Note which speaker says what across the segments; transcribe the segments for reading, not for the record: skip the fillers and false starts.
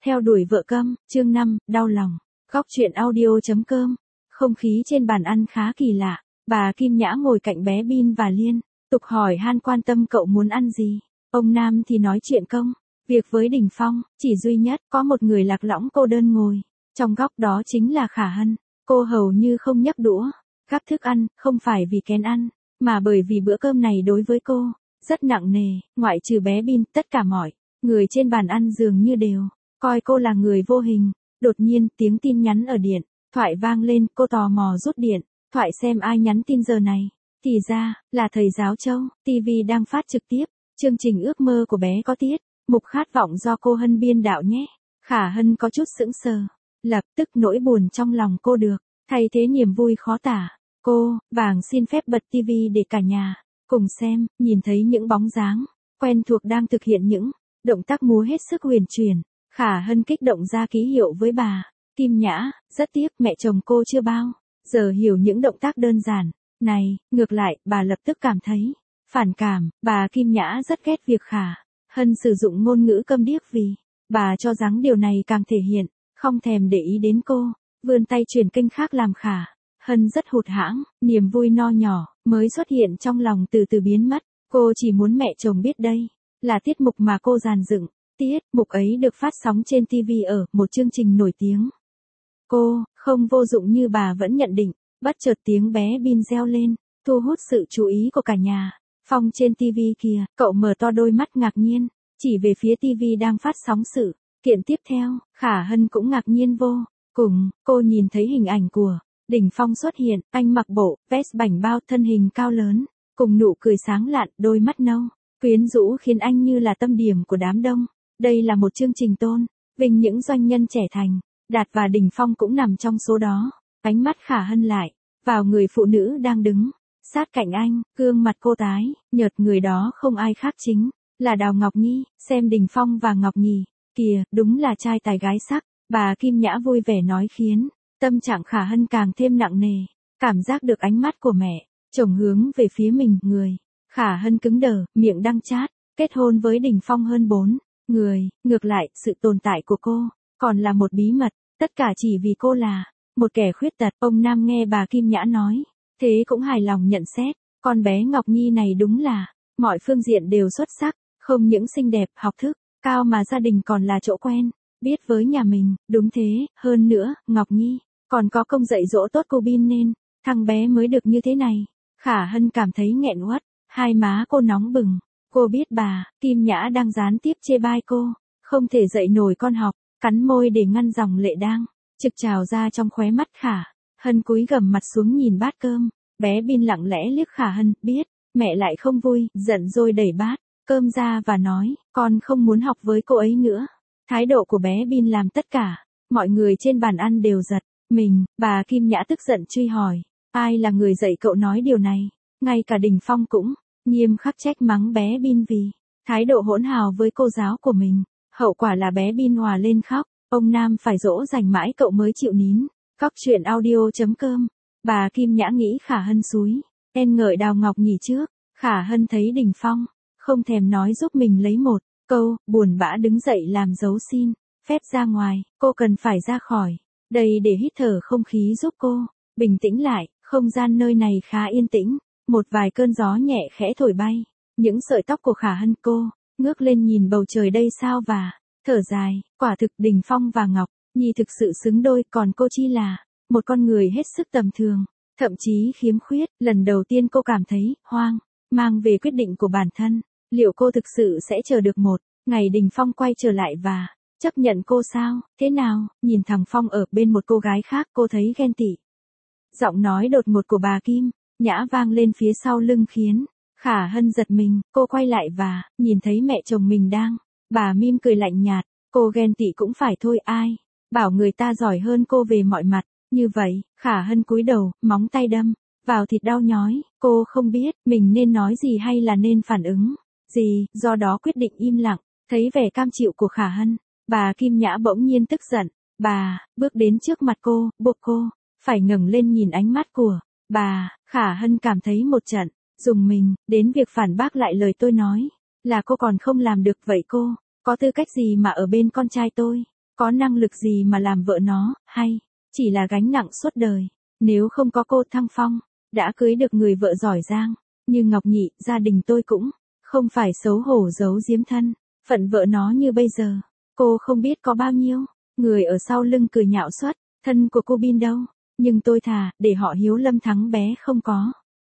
Speaker 1: Theo đuổi vợ câm, chương 5, đau lòng. Góc truyện audio.com. Không khí trên bàn ăn khá kỳ lạ. Bà Kim Nhã ngồi cạnh bé Bin và Liên, tục hỏi han quan tâm cậu muốn ăn gì. Ông Nam thì nói chuyện công việc với Đình Phong, chỉ duy nhất có một người lạc lõng cô đơn ngồi. Trong góc đó chính là Khả Hân. Cô hầu như không nhấc đũa, gắp thức ăn, không phải vì kén ăn, mà bởi vì bữa cơm này đối với cô rất nặng nề. Ngoại trừ bé Bin, tất cả mọi người trên bàn ăn dường như đều coi cô là người vô hình. Đột nhiên, tiếng tin nhắn ở điện thoại vang lên, cô tò mò rút điện thoại xem ai nhắn tin giờ này. Thì ra, là thầy giáo Châu. TV đang phát trực tiếp, chương trình ước mơ của bé có tiết mục khát vọng do cô Hân biên đạo nhé. Khả Hân có chút sững sờ, lập tức nỗi buồn trong lòng cô được thay thế niềm vui khó tả. Cô vàng xin phép bật TV để cả nhà cùng xem. Nhìn thấy những bóng dáng quen thuộc đang thực hiện những động tác múa hết sức huyền chuyển, Khả Hân kích động ra ký hiệu với bà Kim Nhã. Rất tiếc mẹ chồng cô chưa bao giờ hiểu những động tác đơn giản này. Ngược lại, bà lập tức cảm thấy phản cảm. Bà Kim Nhã rất ghét việc Khả Hân sử dụng ngôn ngữ câm điếc vì bà cho rằng điều này càng thể hiện không thèm để ý đến cô. Vươn tay chuyển kênh khác làm Khả Hân rất hụt hẫng. Niềm vui nho nhỏ mới xuất hiện trong lòng từ từ biến mất. Cô chỉ muốn mẹ chồng biết đây là tiết mục mà cô dàn dựng. Tiết mục ấy được phát sóng trên TV ở một chương trình nổi tiếng. Cô không vô dụng như bà vẫn nhận định. Bất chợt tiếng bé Bin reo lên, thu hút sự chú ý của cả nhà. Phong trên TV kìa, cậu mở to đôi mắt ngạc nhiên, chỉ về phía TV đang phát sóng sự kiện tiếp theo. Khả Hân cũng ngạc nhiên vô cùng. Cô nhìn thấy hình ảnh của Đình Phong xuất hiện. Anh mặc bộ vest bảnh bao, thân hình cao lớn, cùng nụ cười sáng lạn, đôi mắt nâu quyến rũ khiến anh như là tâm điểm của đám đông. Đây là một chương trình tôn vinh những doanh nhân trẻ thành đạt và Đình Phong cũng nằm trong số đó. Ánh mắt Khả Hân lại vào người phụ nữ đang đứng sát cạnh anh, gương mặt cô tái nhợt. Người đó không ai khác chính là Đào Ngọc Nhi. Xem Đình Phong và Ngọc Nhi kìa, đúng là trai tài gái sắc. Bà Kim Nhã vui vẻ nói khiến tâm trạng Khả Hân càng thêm nặng nề. Cảm giác được ánh mắt của mẹ chồng hướng về phía mình. Người Khả Hân cứng đờ, miệng đắng chát. Kết hôn với Đình Phong hơn 4 người. Ngược lại, sự tồn tại của cô còn là một bí mật. Tất cả chỉ vì cô là một kẻ khuyết tật. Ông Nam nghe bà Kim Nhã nói thế cũng hài lòng nhận xét, con bé Ngọc Nhi này đúng là mọi phương diện đều xuất sắc, không những xinh đẹp, học thức cao mà gia đình còn là chỗ quen biết với nhà mình. Đúng thế, hơn nữa, Ngọc Nhi còn có công dạy dỗ tốt cô Bin nên thằng bé mới được như thế này. Khả Hân cảm thấy nghẹn uất, hai má cô nóng bừng. Cô biết bà Kim Nhã đang gián tiếp chê bai cô không thể dạy nổi con học, cắn môi để ngăn dòng lệ đang trực trào ra trong khóe mắt. Khả Hân cúi gằm mặt xuống nhìn bát cơm. Bé Bin lặng lẽ liếc Khả Hân, biết mẹ lại không vui, giận rồi đẩy bát cơm ra và nói, con không muốn học với cô ấy nữa. Thái độ của bé Bin làm tất cả mọi người trên bàn ăn đều giật mình. Bà Kim Nhã tức giận truy hỏi, ai là người dạy cậu nói điều này? Ngay cả Đình Phong cũng nghiêm khắc trách mắng bé Bin vì thái độ hỗn hào với cô giáo của mình. Hậu quả là bé Bin òa lên khóc. Ông Nam phải dỗ dành mãi cậu mới chịu nín. Góc truyện audio.com. Bà Kim Nhã nghĩ Khả Hân xúi khen ngợi Đào Ngọc Nhi trước. Khả Hân thấy Đình Phong không thèm nói giúp mình lấy một câu, buồn bã đứng dậy làm dấu xin phép ra ngoài. Cô cần phải ra khỏi đây để hít thở không khí giúp cô bình tĩnh lại. Không gian nơi này khá yên tĩnh, một vài cơn gió nhẹ khẽ thổi bay những sợi tóc của Khả Hân. Cô ngước lên nhìn bầu trời đầy sao và thở dài. Quả thực Đình Phong và Ngọc Nhi thực sự xứng đôi, còn cô chỉ là một con người hết sức tầm thường, thậm chí khiếm khuyết. Lần đầu tiên cô cảm thấy hoang mang về quyết định của bản thân. Liệu cô thực sự sẽ chờ được một ngày Đình Phong quay trở lại và chấp nhận cô sao? Thế nào? Nhìn thằng Phong ở bên một cô gái khác, cô thấy ghen tị. Giọng nói đột ngột của bà Kim Nhã vang lên phía sau lưng khiến Khả Hân giật mình. Cô quay lại và nhìn thấy mẹ chồng mình đang bà mỉm cười lạnh nhạt. Cô ghen tị cũng phải thôi, ai bảo người ta giỏi hơn cô về mọi mặt như vậy. Khả Hân cúi đầu, móng tay đâm vào thịt đau nhói. Cô không biết mình nên nói gì hay là nên phản ứng gì, do đó quyết định im lặng. Thấy vẻ cam chịu của Khả Hân, bà Kim Nhã bỗng nhiên tức giận. Bà bước đến trước mặt cô, buộc cô phải ngẩng lên nhìn ánh mắt của bà. Khả Hân cảm thấy một trận rùng mình, đến việc phản bác lại lời tôi nói là cô còn không làm được. Vậy cô có tư cách gì mà ở bên con trai tôi? có năng lực gì mà làm vợ nó, hay chỉ là gánh nặng suốt đời. Nếu không có cô Thăng Phong, đã cưới được người vợ giỏi giang như Ngọc Nhị, gia đình tôi cũng không phải xấu hổ giấu giếm thân phận vợ nó như bây giờ. Cô không biết có bao nhiêu người ở sau lưng cười nhạo suất thân của cô Bin đâu, nhưng tôi thà để họ Hiếu Lâm Thắng bé không có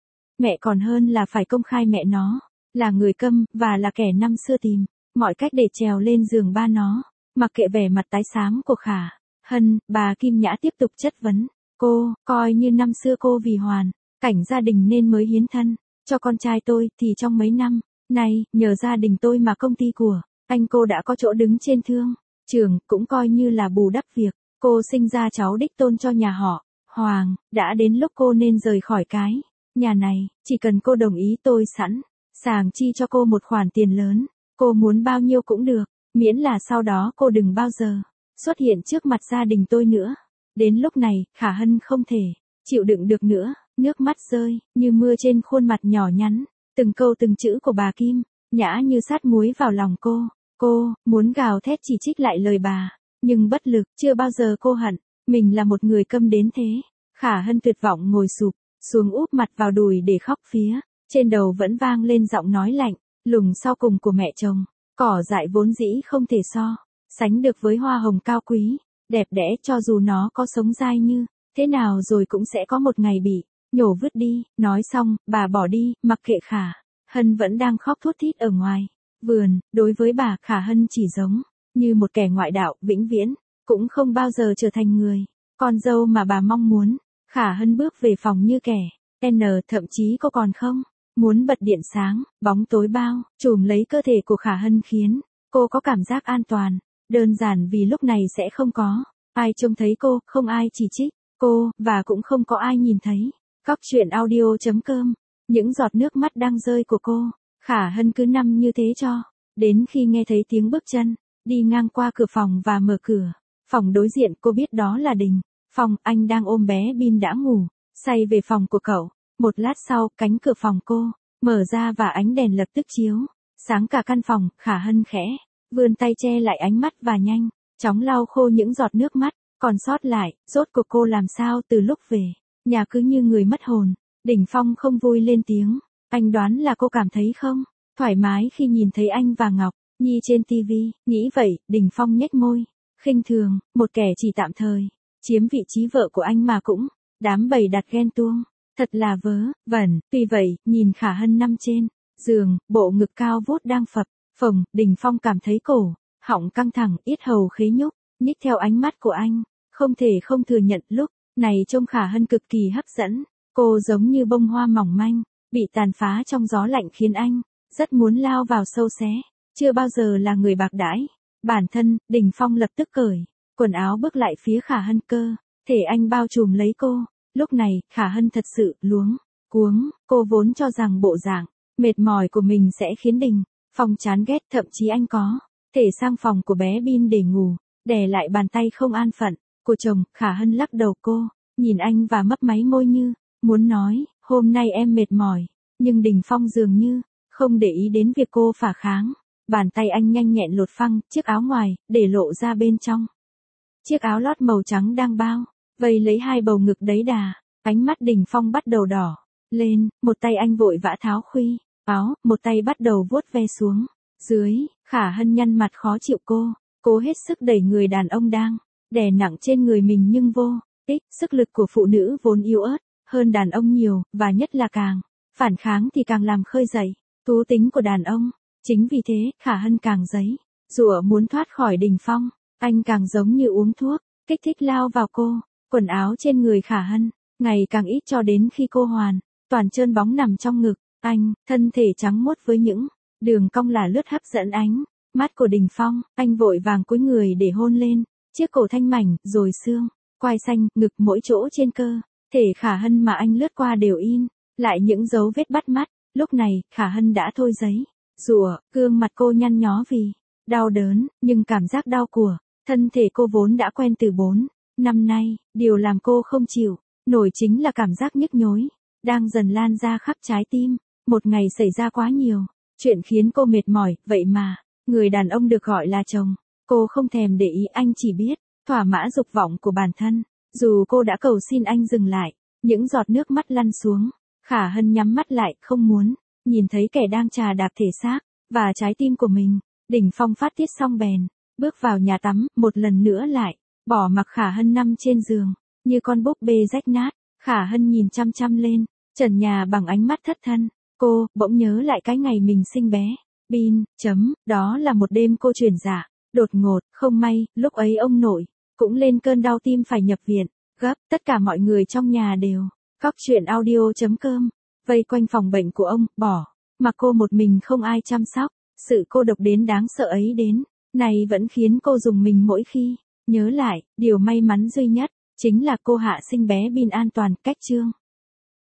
Speaker 1: mẹ còn hơn là phải công khai mẹ nó là người câm và là kẻ năm xưa tìm mọi cách để trèo lên giường ba nó. Mặc kệ vẻ mặt tái xám của Khả Hân, bà Kim Nhã tiếp tục chất vấn cô, coi như năm xưa cô vì hoàn cảnh gia đình nên mới hiến thân cho con trai tôi, thì trong mấy năm nay, nhờ gia đình tôi mà công ty của anh cô đã có chỗ đứng trên thương trường, cũng coi như là bù đắp việc cô sinh ra cháu đích tôn cho nhà họ Hoàng. Đã đến lúc cô nên rời khỏi cái nhà này, chỉ cần cô đồng ý tôi sẵn sàng chi cho cô một khoản tiền lớn, cô muốn bao nhiêu cũng được, miễn là sau đó cô đừng bao giờ xuất hiện trước mặt gia đình tôi nữa. Đến lúc này, Khả Hân không thể chịu đựng được nữa, nước mắt rơi như mưa trên khuôn mặt nhỏ nhắn, từng câu từng chữ của bà Kim Nhã như sát muối vào lòng cô. Cô muốn gào thét chỉ trích lại lời bà, nhưng bất lực. Chưa bao giờ cô hận mình là một người câm đến thế. Khả Hân tuyệt vọng ngồi sụp xuống, úp mặt vào đùi để khóc phía trên đầu vẫn vang lên giọng nói lạnh lùng sau cùng của mẹ chồng. Cỏ dại vốn dĩ không thể so sánh được với hoa hồng cao quý đẹp đẽ, cho dù nó có sống dai như thế nào rồi cũng sẽ có một ngày bị nhổ vứt đi. Nói xong, bà bỏ đi, mặc kệ Khả Hân vẫn đang khóc thút thít ở ngoài vườn. Đối với bà, Khả Hân chỉ giống như một kẻ ngoại đạo, vĩnh viễn cũng không bao giờ trở thành người con dâu mà bà mong muốn. Khả Hân bước về phòng như kẻ thậm chí cô còn không muốn bật điện sáng. Bóng tối bao trùm lấy cơ thể của Khả Hân khiến cô có cảm giác an toàn, đơn giản vì lúc này sẽ không có ai trông thấy cô, không ai chỉ trích cô, và cũng không có ai nhìn thấy. Góc truyện audio.com. Những giọt nước mắt đang rơi của cô, Khả Hân cứ nằm như thế cho đến khi nghe thấy tiếng bước chân đi ngang qua cửa phòng và mở cửa phòng đối diện. Cô biết đó là Đình Phong, anh đang ôm bé Bin đã ngủ say về phòng của cậu. Một lát sau, cánh cửa phòng cô mở ra và ánh đèn lập tức chiếu sáng cả căn phòng. Khả Hân khẽ vươn tay che lại ánh mắt và nhanh chóng lau khô những giọt nước mắt còn sót lại. Rốt cuộc cô làm sao từ lúc về nhà cứ như người mất hồn. Đình Phong không vui lên tiếng. Anh đoán là cô cảm thấy không thoải mái khi nhìn thấy anh và Ngọc Nhi trên TV. Nghĩ vậy, Đình Phong nhếch môi khinh thường, một kẻ chỉ tạm thời chiếm vị trí vợ của anh mà cũng đám bầy đặt ghen tuông, thật là vớ vẩn. Tuy vậy, nhìn Khả Hân nằm trên giường, bộ ngực cao vút đang phập phồng, Đình Phong cảm thấy cổ họng căng thẳng, yết hầu khế nhúc nhích theo ánh mắt của anh. Không thể không thừa nhận lúc này trông Khả Hân cực kỳ hấp dẫn. Cô giống như bông hoa mỏng manh bị tàn phá trong gió lạnh, khiến anh rất muốn lao vào sâu xé. Chưa bao giờ là người bạc đãi bản thân, Đình Phong lập tức cởi quần áo bước lại phía Khả Hân, cơ thể anh bao trùm lấy cô. Lúc này, Khả Hân thật sự luống cuống. Cô vốn cho rằng bộ dạng mệt mỏi của mình sẽ khiến Đình Phong chán ghét, thậm chí anh có thể sang phòng của bé Bin để ngủ, đè lại bàn tay không an phận của chồng. Khả Hân lắc đầu, cô nhìn anh và mấp máy môi như muốn nói, hôm nay em mệt mỏi. Nhưng Đình Phong dường như không để ý đến việc cô phản kháng. Bàn tay anh nhanh nhẹn lột phăng chiếc áo ngoài, để lộ ra bên trong chiếc áo lót màu trắng đang bao vây lấy hai bầu ngực đấy đà. Ánh mắt Đình Phong bắt đầu đỏ lên, một tay anh vội vã tháo khuy áo, một tay bắt đầu vuốt ve xuống dưới. Khả Hân nhăn mặt khó chịu, cô cố hết sức đẩy người đàn ông đang đè nặng trên người mình, nhưng vô ích. Sức lực của phụ nữ vốn yếu ớt hơn đàn ông nhiều, và nhất là càng phản kháng thì càng làm khơi dậy thú tính của đàn ông. Chính vì thế, Khả Hân càng giãy giụa muốn thoát khỏi Đình Phong. Anh càng giống như uống thuốc kích thích lao vào cô. Quần áo trên người Khả Hân ngày càng ít, cho đến khi cô hoàn toàn trơn bóng nằm trong ngực anh, thân thể trắng muốt với những đường cong là lướt hấp dẫn ánh mắt của Đình Phong. Anh vội vàng cúi người để hôn lên chiếc cổ thanh mảnh, rồi xương quai xanh, ngực, mỗi chỗ trên cơ thể Khả Hân mà anh lướt qua đều in lại những dấu vết bắt mắt. Lúc này, Khả Hân đã thôi giãy giụa, gương mặt cô nhăn nhó vì đau đớn, nhưng cảm giác đau của thân thể cô vốn đã quen từ 4 năm nay. Điều làm cô không chịu nổi chính là cảm giác nhức nhối đang dần lan ra khắp trái tim. Một ngày xảy ra quá nhiều chuyện khiến cô mệt mỏi, vậy mà người đàn ông được gọi là chồng Cô không thèm để ý, anh chỉ biết thỏa mãn dục vọng của bản thân. Dù cô đã cầu xin anh dừng lại, những giọt nước mắt lăn xuống. Khả Hân nhắm mắt lại, không muốn nhìn thấy kẻ đang trà đạp thể xác và trái tim của mình. Đỉnh Phong phát tiết xong bèn bước vào nhà tắm, một lần nữa lại bỏ mặc Khả Hân nằm trên giường như con búp bê rách nát. Khả Hân nhìn chăm chăm lên trần nhà bằng ánh mắt thất thân. Cô bỗng nhớ lại cái ngày mình sinh bé Bin. Đó là một đêm cô chuyển dạ đột ngột, không may lúc ấy ông nội cũng lên cơn đau tim phải nhập viện gấp. Tất cả mọi người trong nhà đều khóc. Chuyện audio.com vây quanh phòng bệnh của ông, bỏ mặc cô một mình không ai chăm sóc. Sự cô độc đến đáng sợ ấy đến nay vẫn khiến cô rùng mình mỗi khi nhớ lại. Điều may mắn duy nhất chính là cô hạ sinh bé Bin an toàn. Cách chương